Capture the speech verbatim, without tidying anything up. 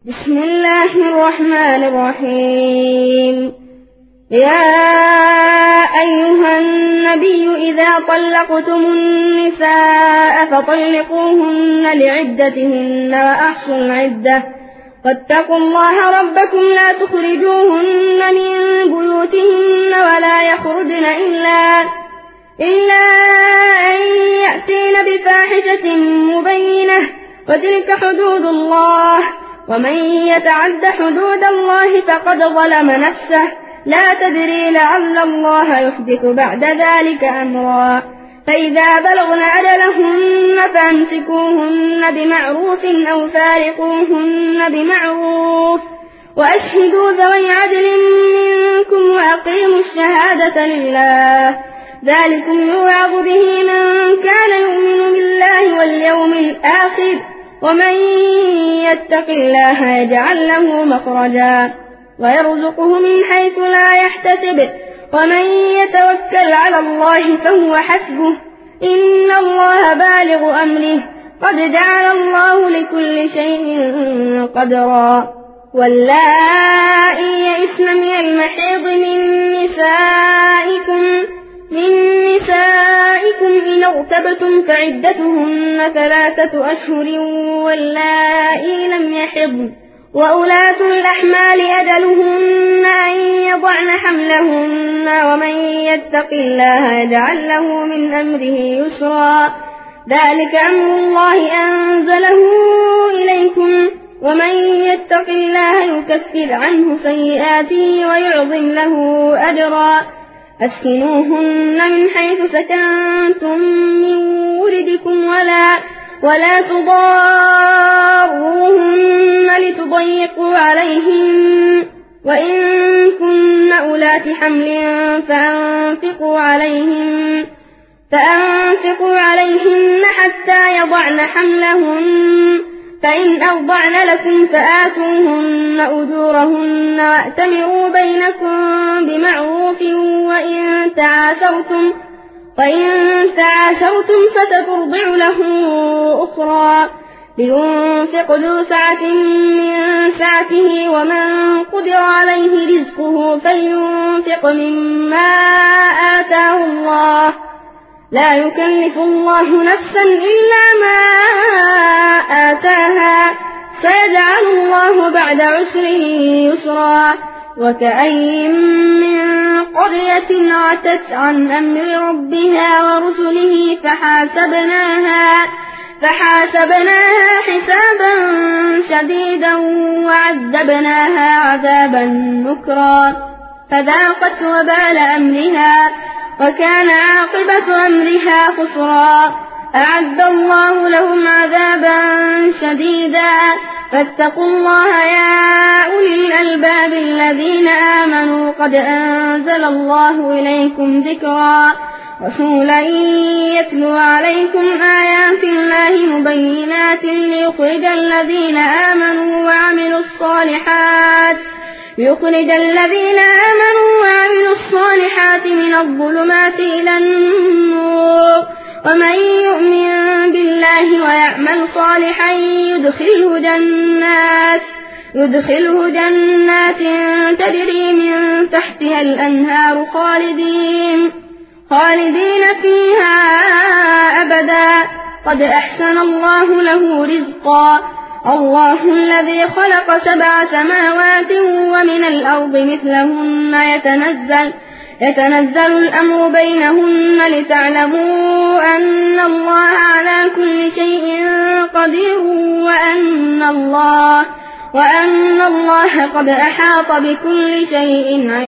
بسم الله الرحمن الرحيم. يا أيها النبي إذا طلقتم النساء فطلقوهن لعدتهن وأحصوا العدة واتقوا الله ربكم لا تخرجوهن من بيوتهن ولا يخرجن إلا إلا أن يأتين بفاحشة مبينة وتلك حدود الله ومن يتعد حدود الله فقد ظلم نفسه لا تدري لعل الله يحدث بعد ذلك أمرا. فإذا بلغن أجلهن فامسكوهن بمعروف أو فارقوهن بمعروف وأشهدوا ذوي عدل منكم وأقيموا الشهادة لله ذلكم يوعظ به من كان يؤمن بالله واليوم الآخر ومن يتق الله يجعل له مخرجا ويرزقه من حيث لا يحتسب ومن يتوكل على الله فهو حسبه إن الله بالغ أمره قد جعل الله لكل شيء قدرا. واللائي يئسن من المحيض من نسائكم من نسائكم إن ارتبتم فعدتهن ثلاثة أشهر واللائي لم يحضن وأولاة الأحمال أجلهن أن يضعن حملهن ومن يتق الله يجعل له من أمره يسرا. ذلك أمر الله أنزله إليكم ومن يتق الله يكفر عنه سيئاته ويعظم له أجرا. أسكنوهن من حيث سكنتم من وردكم ولا ولا تضاروهن لتضيقوا عليهن وإن كن أولات حمل فأنفقوا عليهن فأنفقوا عليهن حتى يضعن حملهن فإن أرضعن لكم فآتوهن أجورهن وأتمروا بينكم بمعروف وإن تعاسرتم وإن تعاسرتم فتترضع له أخرى لينفق ذو سعة من سعته ومن قدر عليه رزقه فلينفق مما آتاه الله لا يكلف الله نفسا إلا ما آتاها سيجعل الله بعد عسر يسرا. وكأين من قرية عتت عن أمر ربها ورسله فحاسبناها فحاسبناها حسابا شديدا وعذبناها عذابا نكرا فذاقت وبال أمرها وكان عاقبة أمرها خسرا. أعد الله لهم عذابا شديدا فاتقوا الله يا أولي الألباب الذين آمنوا قد أنزل الله إليكم ذكرا رسولا يتلو عليكم آيات الله مبينات ليخرج الذين آمنوا وعملوا الصالحات يخرج الذين آمنوا وعملوا الصالحات من الظلمات إلى النور ومن يؤمن بالله ويعمل صالحا يدخله جنات يدخله جنات تجري من تحتها الأنهار خالدين خالدين فيها أبدا قد أحسن الله له رزقا. الله الذي خلق سبع سماوات ومن الأرض مثلهن يتنزل يتنزل الأمر بينهن لتعلموا أن الله على كل شيء قدير وأن الله وأن الله قد أحاط بكل شيء